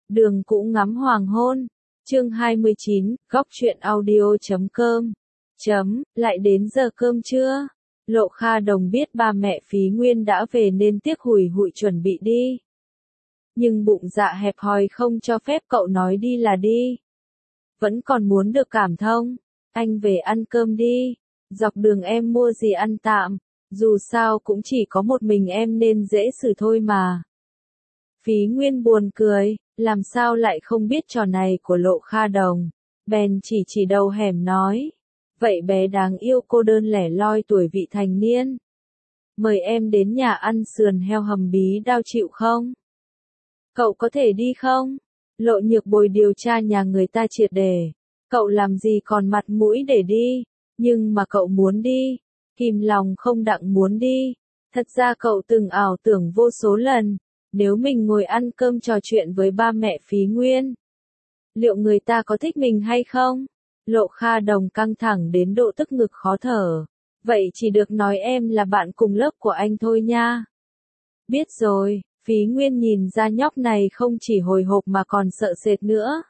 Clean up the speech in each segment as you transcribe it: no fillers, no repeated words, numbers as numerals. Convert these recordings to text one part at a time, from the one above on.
Đường cũ ngắm hoàng hôn. Chương 29, góc truyện audio.com. Lại đến giờ cơm trưa. Lộ Kha Đồng biết ba mẹ Phí Nguyên đã về nên tiếc hùi hụi chuẩn bị đi. Nhưng bụng dạ hẹp hòi không cho phép cậu nói đi là đi. Vẫn còn muốn được cảm thông. Anh về ăn cơm đi. Dọc đường em mua gì ăn tạm. Dù sao cũng chỉ có một mình em nên dễ xử thôi mà. Phí Nguyên buồn cười, làm sao lại không biết trò này của Lộ Kha Đồng. Bèn chỉ đầu hẻm nói. Vậy bé đáng yêu cô đơn lẻ loi tuổi vị thành niên. Mời em đến nhà ăn sườn heo hầm bí đao chịu không? Cậu có thể đi không? Lộ Nhược Bồi điều tra nhà người ta triệt để. Cậu làm gì còn mặt mũi để đi, nhưng mà cậu muốn đi. Kìm lòng không đặng muốn đi. Thật ra cậu từng ảo tưởng vô số lần, nếu mình ngồi ăn cơm trò chuyện với ba mẹ Phí Nguyên, liệu người ta có thích mình hay không? Lộ Kha Đồng căng thẳng đến độ tức ngực khó thở. Vậy chỉ được nói em là bạn cùng lớp của anh thôi nha. Biết rồi, Phí Nguyên nhìn ra nhóc này không chỉ hồi hộp mà còn sợ sệt nữa.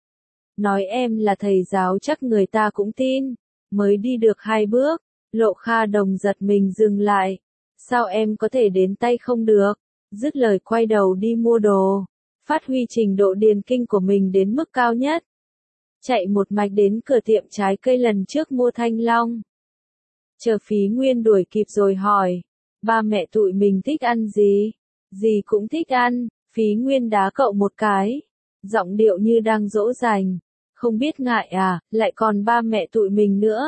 Nói em là thầy giáo chắc người ta cũng tin. Mới đi được 2 bước, Lộ Kha Đồng giật mình dừng lại. Sao em có thể đến tay không được? Dứt lời quay đầu đi mua đồ. Phát huy trình độ điền kinh của mình đến mức cao nhất. Chạy một mạch đến cửa tiệm trái cây lần trước mua thanh long. Chờ Phí Nguyên đuổi kịp rồi hỏi. Ba mẹ tụi mình thích ăn gì? Gì cũng thích ăn. Phí Nguyên đá cậu một cái. Giọng điệu như đang dỗ dành. Không biết ngại à, lại còn ba mẹ tụi mình nữa.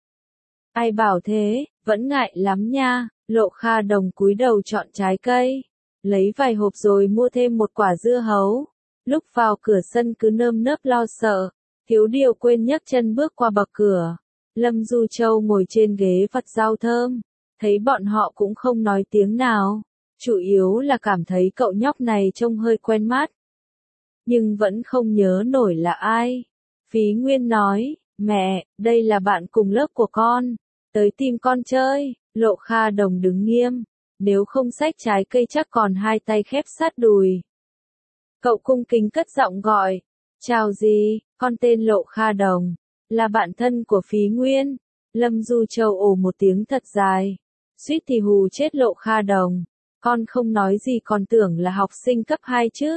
Ai bảo thế, vẫn ngại lắm nha. Lộ Kha Đồng cúi đầu chọn trái cây. Lấy vài hộp rồi mua thêm một quả dưa hấu. Lúc vào cửa sân cứ nơm nớp lo sợ. Thiếu điều quên nhấc chân bước qua bậc cửa. Lâm Du Châu ngồi trên ghế vặt rau thơm. Thấy bọn họ cũng không nói tiếng nào. Chủ yếu là cảm thấy cậu nhóc này trông hơi quen mắt. Nhưng vẫn không nhớ nổi là ai. Phí Nguyên nói, mẹ, đây là bạn cùng lớp của con. Tới tìm con chơi. Lộ Kha Đồng đứng nghiêm. Nếu không xách trái cây chắc còn hai tay khép sát đùi. Cậu cung kính cất giọng gọi. Chào gì, con tên Lộ Kha Đồng. Là bạn thân của Phí Nguyên. Lâm Du Châu ồ một tiếng thật dài. Suýt thì hù chết Lộ Kha Đồng. Con không nói gì còn tưởng là học sinh cấp 2 chứ.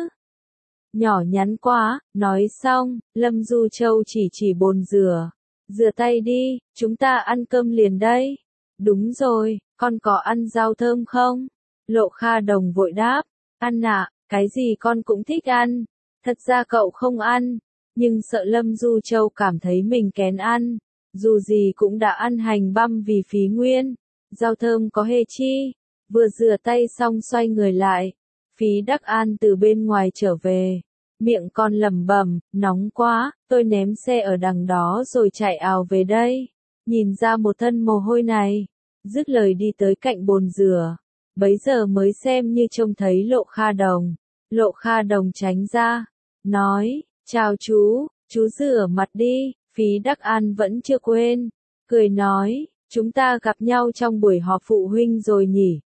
Nhỏ nhắn quá, nói xong, Lâm Du Châu chỉ bồn rửa. Rửa tay đi, chúng ta ăn cơm liền đây. Đúng rồi, con có ăn rau thơm không? Lộ Kha Đồng vội đáp. Ăn ạ, cái gì con cũng thích ăn. Thật ra cậu không ăn, nhưng sợ Lâm Du Châu cảm thấy mình kén ăn. Dù gì cũng đã ăn hành băm vì Phí Nguyên. Rau thơm có hề chi. Vừa rửa tay xong xoay người lại. Phí Đắc An từ bên ngoài trở về. Miệng con lẩm bẩm, nóng quá, tôi ném xe ở đằng đó rồi chạy ào về đây. Nhìn ra một thân mồ hôi này. Dứt lời đi tới cạnh bồn rửa. Bấy giờ mới xem như trông thấy Lộ Kha Đồng. Lộ Kha Đồng tránh ra. Nói, chào chú rửa mặt đi. Phí Đắc An vẫn chưa quên. Cười nói, chúng ta gặp nhau trong buổi họp phụ huynh rồi nhỉ.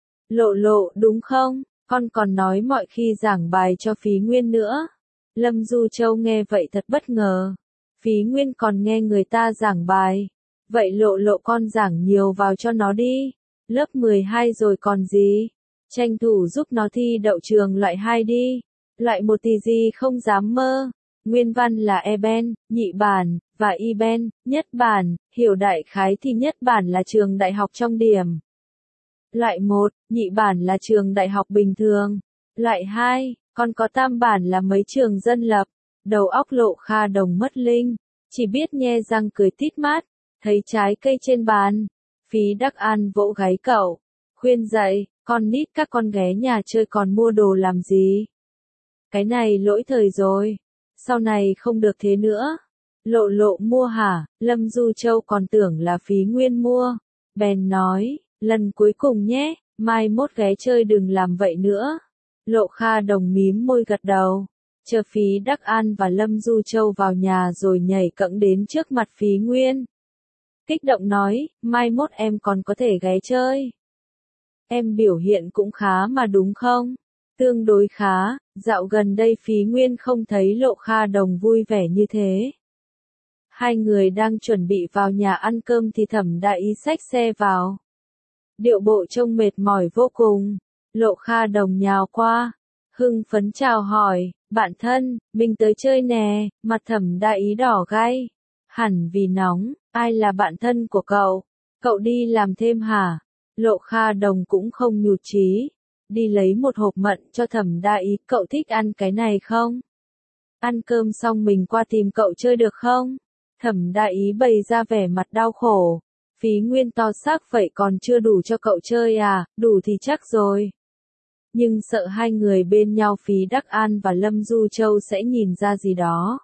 Lộ đúng không? Con còn nói mọi khi giảng bài cho Phí Nguyên nữa. Lâm Du Châu nghe vậy thật bất ngờ. Phí Nguyên còn nghe người ta giảng bài. Vậy lộ con giảng nhiều vào cho nó đi. Lớp 12 rồi còn gì. Tranh thủ giúp nó thi đậu trường loại 2 đi. Loại 1 thì gì không dám mơ. Nguyên văn là E-Ben, nhị bản, và I-Ben, nhất bản. Hiểu đại khái thì nhất bản là trường đại học trong điểm. Loại 1, nhị bản là trường đại học bình thường. Loại 2, còn có tam bản là mấy trường dân lập. Đầu óc Lộ Kha Đồng mất linh. Chỉ biết nhe răng cười tít mắt. Thấy trái cây trên bàn. Phí Đắc An vỗ gáy cậu. Khuyên dậy, con nít các con ghé nhà chơi còn mua đồ làm gì. Cái này lỗi thời rồi. Sau này không được thế nữa. Lộ mua hả? Lâm Du Châu còn tưởng là Phí Nguyên mua. Bèn nói, lần cuối cùng nhé, mai mốt ghé chơi đừng làm vậy nữa. Lộ Kha Đồng mím môi gật đầu. Chờ Phí Đắc An và Lâm Du Châu vào nhà rồi nhảy cẫng đến trước mặt Phí Nguyên. Kích động nói, mai mốt em còn có thể ghé chơi. Em biểu hiện cũng khá mà đúng không? Tương đối khá, Dạo gần đây Phí Nguyên không thấy Lộ Kha Đồng vui vẻ như thế. Hai người đang chuẩn bị vào nhà ăn cơm thì Thẩm Đại Ý xách xe vào. Điệu bộ trông mệt mỏi vô cùng. Lộ Kha Đồng nhào qua, hưng phấn chào hỏi, bạn thân, mình tới chơi nè, mặt Thẩm Đại Ý đỏ gay. Hẳn vì nóng, ai là bạn thân của cậu? Cậu đi làm thêm hả? Lộ Kha Đồng cũng không nhụt chí. Đi lấy một hộp mận cho Thẩm Đại Ý, cậu thích ăn cái này không? Ăn cơm xong mình qua tìm cậu chơi được không? Thẩm Đại Ý bày ra vẻ mặt đau khổ. Phí Nguyên to xác vậy còn chưa đủ cho cậu chơi à, đủ thì chắc rồi. Nhưng sợ hai người bên nhau Phí Đắc An và Lâm Du Châu sẽ nhìn ra gì đó.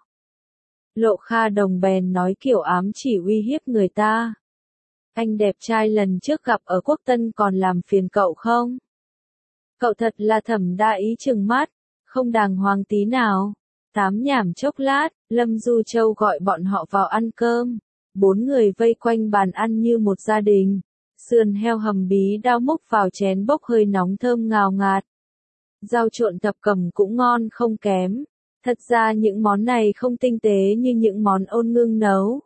Lộ Kha Đồng bèn nói kiểu ám chỉ uy hiếp người ta. Anh đẹp trai lần trước gặp ở Quốc Tân còn làm phiền cậu không? Cậu thật là Thẩm Đại Ý trừng mắt, không đàng hoàng tí nào. Tám nhảm chốc lát, Lâm Du Châu gọi bọn họ vào ăn cơm. 4 người vây quanh bàn ăn như một gia đình. Sườn heo hầm bí đao múc vào chén bốc hơi nóng thơm ngào ngạt. Rau trộn thập cẩm cũng ngon không kém. Thật ra những món này không tinh tế như những món Ôn Ngưng nấu.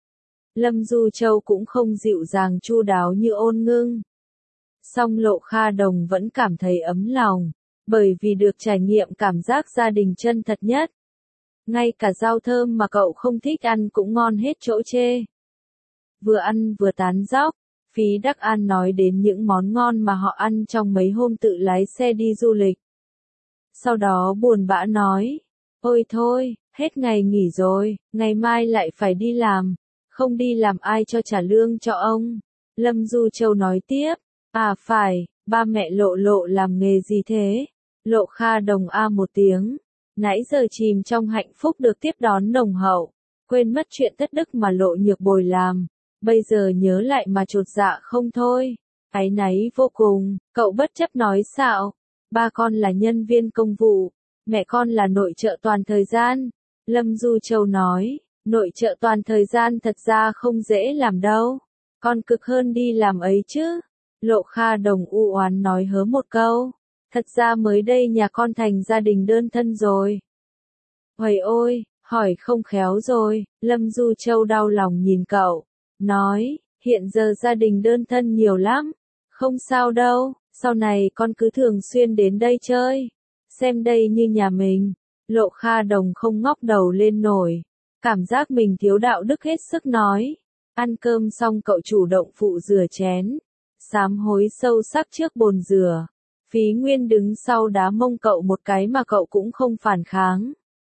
Lâm Du Châu cũng không dịu dàng chu đáo như Ôn Ngưng. Song Lộ Kha Đồng vẫn cảm thấy ấm lòng, bởi vì được trải nghiệm cảm giác gia đình chân thật nhất. Ngay cả rau thơm mà cậu không thích ăn cũng ngon hết chỗ chê. Vừa ăn vừa tán dóc, Phí Đắc An nói đến những món ngon mà họ ăn trong mấy hôm tự lái xe đi du lịch. Sau đó buồn bã nói, ôi thôi, hết ngày nghỉ rồi, ngày mai lại phải đi làm, không đi làm ai cho trả lương cho ông. Lâm Du Châu nói tiếp, à phải, ba mẹ Lộ Lộ làm nghề gì thế? Lộ Kha Đồng a một tiếng. Nãy giờ chìm trong hạnh phúc được tiếp đón nồng hậu, quên mất chuyện thất đức mà Lộ Nhược Bồi làm, bây giờ nhớ lại mà chột dạ không thôi, áy náy vô cùng, cậu bất chấp nói xạo, ba con là nhân viên công vụ, mẹ con là nội trợ toàn thời gian. Lâm Du Châu nói, nội trợ toàn thời gian thật ra không dễ làm đâu, con cực hơn đi làm ấy chứ. Lộ Kha Đồng u oán nói hớ một câu. Thật ra mới đây nhà con thành gia đình đơn thân rồi. Huầy ôi, hỏi không khéo rồi, Lâm Du Châu đau lòng nhìn cậu, nói, hiện giờ gia đình đơn thân nhiều lắm, không sao đâu, sau này con cứ thường xuyên đến đây chơi, xem đây như nhà mình. Lộ Kha Đồng không ngóc đầu lên nổi, cảm giác mình thiếu đạo đức hết sức nói. Ăn cơm xong cậu chủ động phụ rửa chén, sám hối sâu sắc trước bồn rửa. Phí Nguyên đứng sau đá mông cậu một cái mà cậu cũng không phản kháng.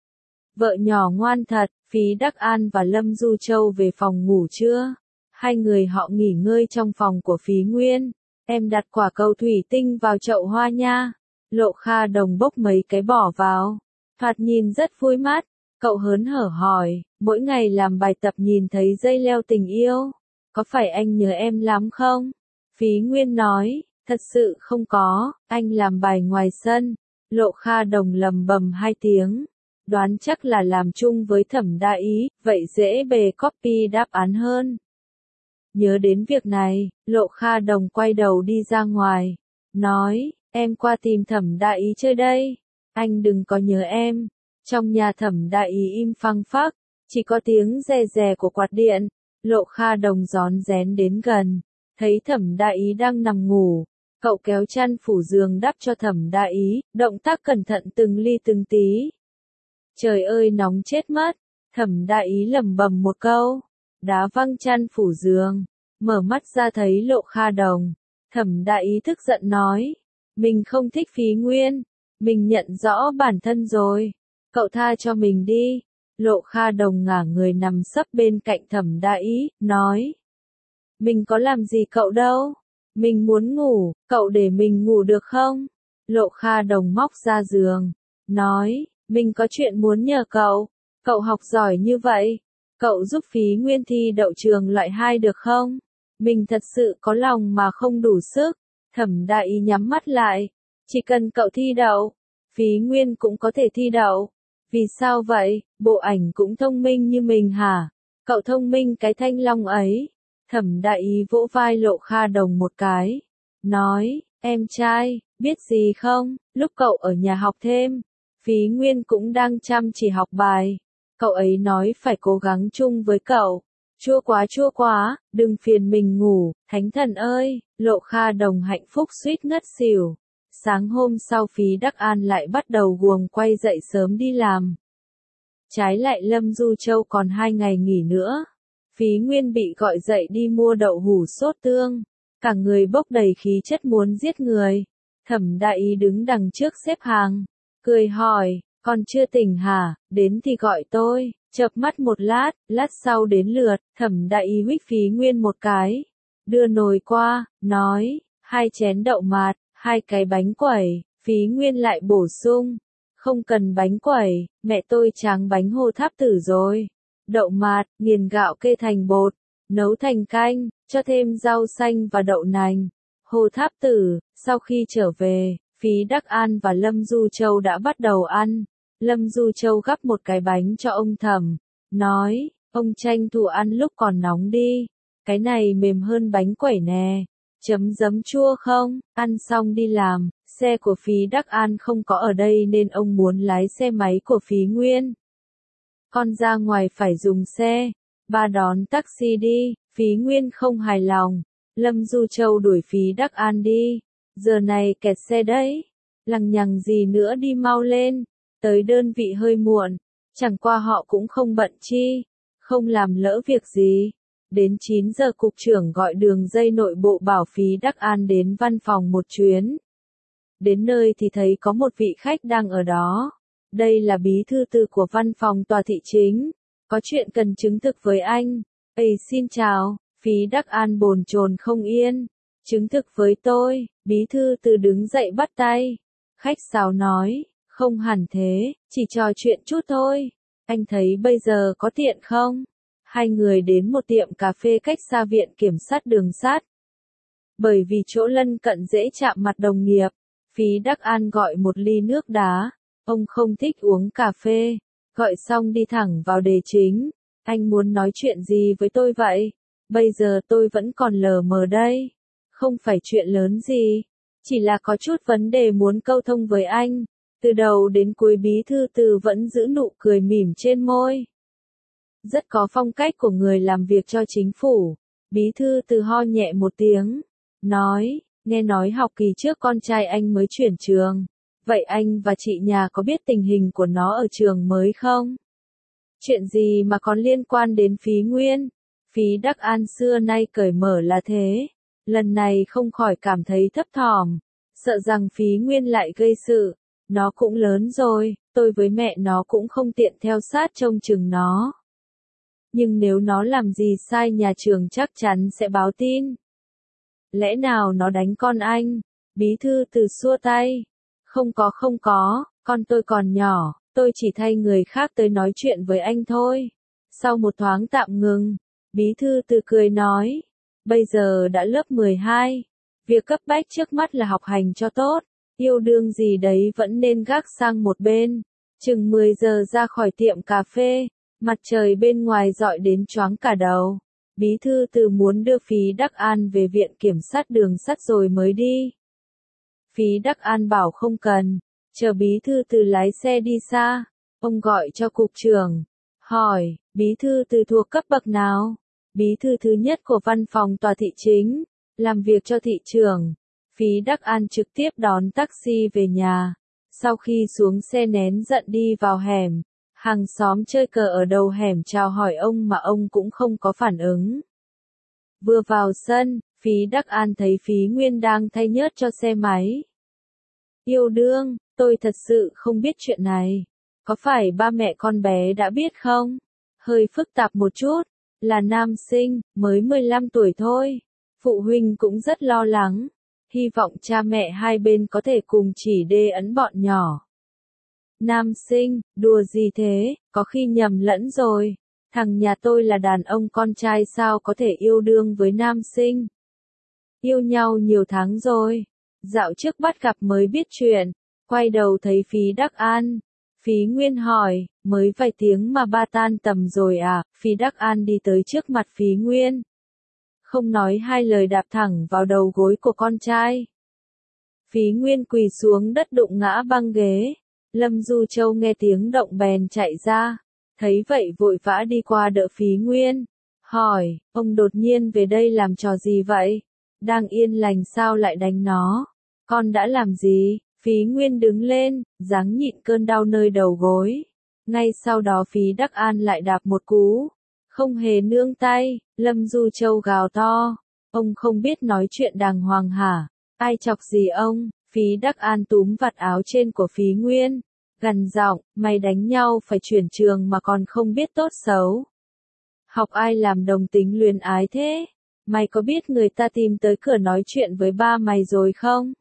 Vợ nhỏ ngoan thật, Phí Đắc An và Lâm Du Châu về phòng ngủ chưa? Hai người họ nghỉ ngơi trong phòng của Phí Nguyên. Em đặt quả cầu thủy tinh vào chậu hoa nha. Lộ Kha Đồng bốc mấy cái bỏ vào. Thoạt nhìn rất vui mắt. Cậu hớn hở hỏi, mỗi ngày làm bài tập nhìn thấy dây leo tình yêu. Có phải anh nhớ em lắm không? Phí Nguyên nói. Thật sự không có, anh làm bài ngoài sân. Lộ Kha Đồng lầm bầm 2 tiếng. Đoán chắc là làm chung với Thẩm Đại Ý, vậy dễ bề copy đáp án hơn. Nhớ đến việc này, Lộ Kha Đồng quay đầu đi ra ngoài. Nói, em qua tìm Thẩm Đại Ý chơi đây. Anh đừng có nhớ em. Trong nhà Thẩm Đại Ý im phăng phắc, chỉ có tiếng rè rè của quạt điện. Lộ Kha Đồng rón rén đến gần, thấy Thẩm Đại Ý đang nằm ngủ. Cậu kéo chăn phủ giường đắp cho Thẩm Đại Ý, động tác cẩn thận từng ly từng tí. Trời ơi nóng chết mất, Thẩm Đại Ý lẩm bẩm một câu, đá văng chăn phủ giường, mở mắt ra thấy Lộ Kha Đồng. Thẩm Đại Ý tức giận nói, mình không thích Phí Nguyên, mình nhận rõ bản thân rồi, cậu tha cho mình đi. Lộ Kha Đồng ngả người nằm sấp bên cạnh Thẩm Đại Ý, nói, mình có làm gì cậu đâu. Mình muốn ngủ, cậu để mình ngủ được không? Lộ Kha Đồng móc ra giường, nói, mình có chuyện muốn nhờ cậu. Cậu học giỏi như vậy, cậu giúp Phí Nguyên thi đậu trường loại 2 được không? Mình thật sự có lòng mà không đủ sức. Thẩm Đại Ý nhắm mắt lại, chỉ cần cậu thi đậu, Phí Nguyên cũng có thể thi đậu. Vì sao vậy, bộ ảnh cũng thông minh như mình hả? Cậu thông minh cái thanh long ấy. Thẩm Đại Ý vỗ vai Lộ Kha Đồng một cái, nói, em trai, biết gì không, lúc cậu ở nhà học thêm, Phí Nguyên cũng đang chăm chỉ học bài. Cậu ấy nói phải cố gắng chung với cậu. Chua quá, đừng phiền mình ngủ, thánh thần ơi, Lộ Kha Đồng hạnh phúc suýt ngất xỉu. Sáng hôm sau Phí Đắc An lại bắt đầu guồng quay dậy sớm đi làm. Trái lại Lâm Du Châu còn 2 ngày nghỉ nữa. Phí Nguyên bị gọi dậy đi mua đậu hũ sốt tương. Cả người bốc đầy khí chất muốn giết người. Thẩm Đại Ý đứng đằng trước xếp hàng. Cười hỏi, còn chưa tỉnh hả, đến thì gọi tôi. Chợp mắt một lát, lát sau đến lượt, Thẩm Đại Ý huých Phí Nguyên một cái. Đưa nồi qua, nói, 2 chén đậu mạt, 2 cái bánh quẩy. Phí Nguyên lại bổ sung. Không cần bánh quẩy, mẹ tôi tráng bánh Hồ Tháp Tử rồi. Đậu mạt, nghiền gạo kê thành bột, nấu thành canh, cho thêm rau xanh và đậu nành. Hồ Tháp Tử, sau khi trở về, Phí Đắc An và Lâm Du Châu đã bắt đầu ăn. Lâm Du Châu gắp một cái bánh cho ông Thẩm, nói, ông tranh thủ ăn lúc còn nóng đi. Cái này mềm hơn bánh quẩy nè. Chấm giấm chua không, ăn xong đi làm. Xe của Phí Đắc An không có ở đây nên ông muốn lái xe máy của Phí Nguyên. Con ra ngoài phải dùng xe. Ba đón taxi đi. Phí Nguyên không hài lòng. Lâm Du Châu đuổi Phí Đắc An đi. Giờ này kẹt xe đấy. Lằng nhằng gì nữa đi mau lên. Tới đơn vị hơi muộn. Chẳng qua họ cũng không bận chi. Không làm lỡ việc gì. Đến 9 giờ cục trưởng gọi đường dây nội bộ bảo Phí Đắc An đến văn phòng một chuyến. Đến nơi thì thấy có một vị khách đang ở đó. Đây là bí thư từ của văn phòng tòa thị chính. Có chuyện cần chứng thực với anh. Xin chào. Phí Đắc An bồn chồn không yên. Chứng thực với tôi. Bí thư từ đứng dậy bắt tay. Khách sáo nói. Không hẳn thế, chỉ trò chuyện chút thôi. Anh thấy bây giờ có tiện không? Hai người đến một tiệm cà phê cách xa viện kiểm sát đường sắt. Bởi vì chỗ lân cận dễ chạm mặt đồng nghiệp. Phí Đắc An gọi một ly nước đá. Ông không thích uống cà phê. Gọi xong đi thẳng vào đề chính. Anh muốn nói chuyện gì với tôi vậy? Bây giờ tôi vẫn còn lờ mờ đây. Không phải chuyện lớn gì. Chỉ là có chút vấn đề muốn câu thông với anh. Từ đầu đến cuối bí thư từ vẫn giữ nụ cười mỉm trên môi. Rất có phong cách của người làm việc cho chính phủ. Bí thư từ ho nhẹ một tiếng. Nói, nghe nói học kỳ trước con trai anh mới chuyển trường. Vậy anh và chị nhà có biết tình hình của nó ở trường mới không? Chuyện gì mà còn liên quan đến Phí Nguyên? Phí Đắc An xưa nay cởi mở là thế. Lần này không khỏi cảm thấy thấp thỏm. Sợ rằng Phí Nguyên lại gây sự. Nó cũng lớn rồi, tôi với mẹ nó cũng không tiện theo sát trông chừng nó. Nhưng nếu nó làm gì sai nhà trường chắc chắn sẽ báo tin. Lẽ nào nó đánh con anh? Bí thư từ xua tay. Không có, con tôi còn nhỏ, tôi chỉ thay người khác tới nói chuyện với anh thôi. Sau một thoáng tạm ngừng, bí thư từ cười nói. Bây giờ đã lớp 12. Việc cấp bách trước mắt là học hành cho tốt. Yêu đương gì đấy vẫn nên gác sang một bên. Chừng 10 giờ ra khỏi tiệm cà phê. Mặt trời bên ngoài rọi đến choáng cả đầu. Bí thư từ muốn đưa Phí Đắc An về viện kiểm sát đường sắt rồi mới đi. Phí Đắc An bảo không cần. Chờ bí thư từ lái xe đi xa. Ông gọi cho cục trưởng. Hỏi, bí thư từ thuộc cấp bậc nào? Bí thư thứ nhất của văn phòng tòa thị chính. Làm việc cho thị trưởng. Phí Đắc An trực tiếp đón taxi về nhà. Sau khi xuống xe nén giận đi vào hẻm. Hàng xóm chơi cờ ở đầu hẻm chào hỏi ông mà ông cũng không có phản ứng. Vừa vào sân, Phí Đắc An thấy Phí Nguyên đang thay nhớt cho xe máy. Yêu đương, tôi thật sự không biết chuyện này. Có phải ba mẹ con bé đã biết không? Hơi phức tạp một chút. Là nam sinh, mới 15 tuổi thôi. Phụ huynh cũng rất lo lắng. Hy vọng cha mẹ hai bên có thể cùng chỉ đê ấn bọn nhỏ. Nam sinh, đùa gì thế, có khi nhầm lẫn rồi. Thằng nhà tôi là đàn ông con trai sao có thể yêu đương với nam sinh. Yêu nhau nhiều tháng rồi. Dạo trước bắt gặp mới biết chuyện. Quay đầu thấy Phí Đắc An. Phí Nguyên hỏi, mới vài tiếng mà ba tan tầm rồi à? Phí Đắc An đi tới trước mặt Phí Nguyên. Không nói hai lời đạp thẳng vào đầu gối của con trai. Phí Nguyên quỳ xuống đất đụng ngã băng ghế. Lâm Du Châu nghe tiếng động bèn chạy ra, thấy vậy vội vã đi qua đỡ Phí Nguyên, hỏi, ông đột nhiên về đây làm trò gì vậy? Đang yên lành sao lại đánh nó? Con đã làm gì? Phí Nguyên đứng lên, giáng nhịn cơn đau nơi đầu gối. Ngay sau đó Phí Đắc An lại đạp một cú, không hề nương tay. Lâm Du Châu gào to, ông không biết nói chuyện đàng hoàng hả? Ai chọc gì ông? Phí Đắc An túm vạt áo trên của Phí Nguyên, gằn giọng, mày đánh nhau phải chuyển trường mà còn không biết tốt xấu. Học ai làm đồng tính luyến ái thế? Mày có biết người ta tìm tới cửa nói chuyện với ba mày rồi không?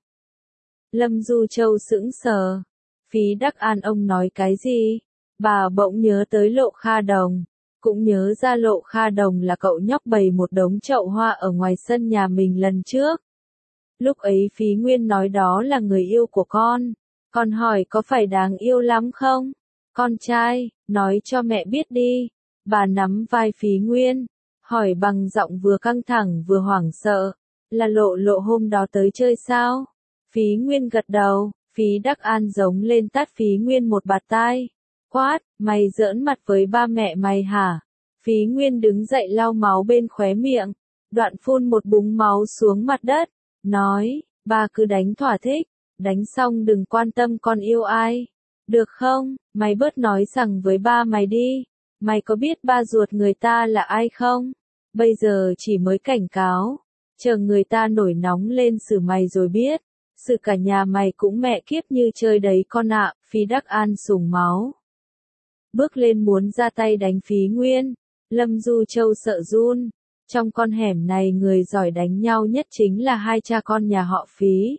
Lâm Du Châu sững sờ. Phí Đắc An ông nói cái gì? Bà bỗng nhớ tới Lộ Kha Đồng. Cũng nhớ ra Lộ Kha Đồng là cậu nhóc bày một đống chậu hoa ở ngoài sân nhà mình lần trước. Lúc ấy Phí Nguyên nói đó là người yêu của con. Con hỏi có phải đáng yêu lắm không? Con trai, nói cho mẹ biết đi. Bà nắm vai Phí Nguyên, hỏi bằng giọng vừa căng thẳng vừa hoảng sợ. Là Lộ Lộ hôm đó tới chơi sao? Phí Nguyên gật đầu, Phí Đắc An giống lên tát Phí Nguyên một bạt tai. Quát, mày giỡn mặt với ba mẹ mày hả? Phí Nguyên đứng dậy lau máu bên khóe miệng, đoạn phun một búng máu xuống mặt đất, nói, ba cứ đánh thỏa thích, đánh xong đừng quan tâm con yêu ai. Được không, mày bớt nói rằng với ba mày đi, mày có biết ba ruột người ta là ai không? Bây giờ chỉ mới cảnh cáo, chờ người ta nổi nóng lên xử mày rồi biết, xử cả nhà mày cũng mẹ kiếp như chơi đấy con ạ. Phí Đắc An sùng máu, bước lên muốn ra tay đánh Phí Nguyên. Lâm Du Châu sợ run, trong con hẻm này người giỏi đánh nhau nhất chính là hai cha con nhà họ Phí.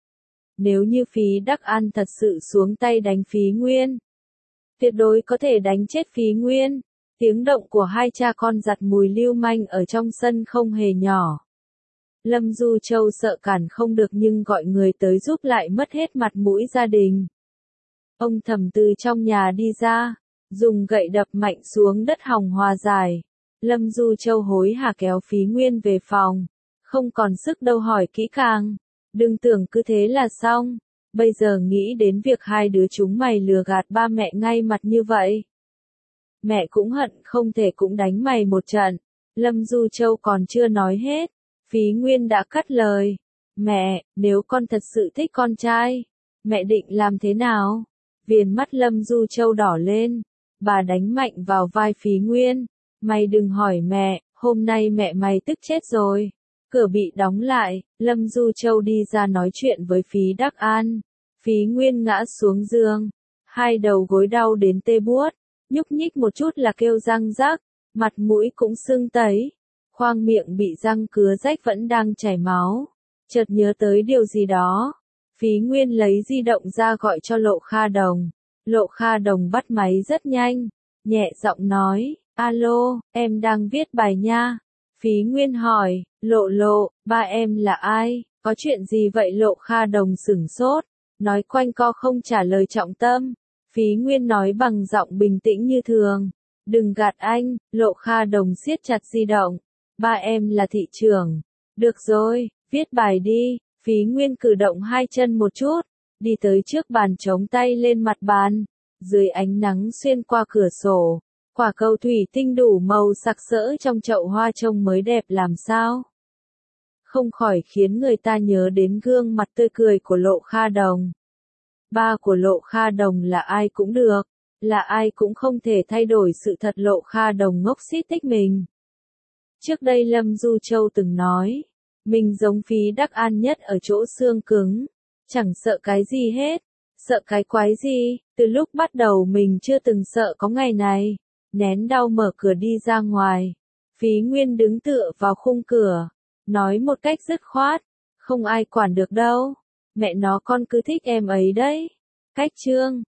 Nếu như Phí Đắc An thật sự xuống tay đánh Phí Nguyên, tuyệt đối có thể đánh chết Phí Nguyên. Tiếng động của hai cha con giặt mùi lưu manh ở trong sân không hề nhỏ. Lâm Du Châu sợ cản không được nhưng gọi người tới giúp lại mất hết mặt mũi gia đình. Ông Thẩm từ trong nhà đi ra, dùng gậy đập mạnh xuống đất hòng hòa giải. Lâm Du Châu hối hả kéo Phí Nguyên về phòng, không còn sức đâu hỏi kỹ càng. Đừng tưởng cứ thế là xong, bây giờ nghĩ đến việc hai đứa chúng mày lừa gạt ba mẹ ngay mặt như vậy. Mẹ cũng hận không thể cũng đánh mày một trận. Lâm Du Châu còn chưa nói hết, Phí Nguyên đã cắt lời. Mẹ, nếu con thật sự thích con trai, mẹ định làm thế nào? Viền mắt Lâm Du Châu đỏ lên, bà đánh mạnh vào vai Phí Nguyên. Mày đừng hỏi mẹ, hôm nay mẹ mày tức chết rồi. Cửa bị đóng lại, Lâm Du Châu đi ra nói chuyện với Phí Đắc An. Phí Nguyên ngã xuống giường, hai đầu gối đau đến tê buốt, nhúc nhích một chút là kêu răng rắc, mặt mũi cũng sưng tấy, khoang miệng bị răng cứa rách vẫn đang chảy máu. Chợt nhớ tới điều gì đó, Phí Nguyên lấy di động ra gọi cho Lộ Kha Đồng. Lộ Kha Đồng bắt máy rất nhanh, nhẹ giọng nói, alo, em đang viết bài nha. Phí Nguyên hỏi, Lộ Lộ, ba em là ai, có chuyện gì vậy? Lộ Kha Đồng sửng sốt, nói quanh co không trả lời trọng tâm. Phí Nguyên nói bằng giọng bình tĩnh như thường, đừng gạt anh. Lộ Kha Đồng siết chặt di động, ba em là thị trưởng. Được rồi, viết bài đi. Phí Nguyên cử động hai chân một chút, đi tới trước bàn chống tay lên mặt bàn, dưới ánh nắng xuyên qua cửa sổ. Quả cầu thủy tinh đủ màu sặc sỡ trong chậu hoa trông mới đẹp làm sao. Không khỏi khiến người ta nhớ đến gương mặt tươi cười của Lộ Kha Đồng. Ba của Lộ Kha Đồng là ai cũng được, là ai cũng không thể thay đổi sự thật Lộ Kha Đồng ngốc xít thích mình. Trước đây Lâm Du Châu từng nói, mình giống Phí Đắc An nhất ở chỗ xương cứng, chẳng sợ cái gì hết, sợ cái quái gì. Từ lúc bắt đầu mình chưa từng sợ có ngày này. Nén đau mở cửa đi ra ngoài. Phí Nguyên đứng tựa vào khung cửa, nói một cách dứt khoát, không ai quản được đâu. Mẹ nó con cứ thích em ấy đấy. Cách chương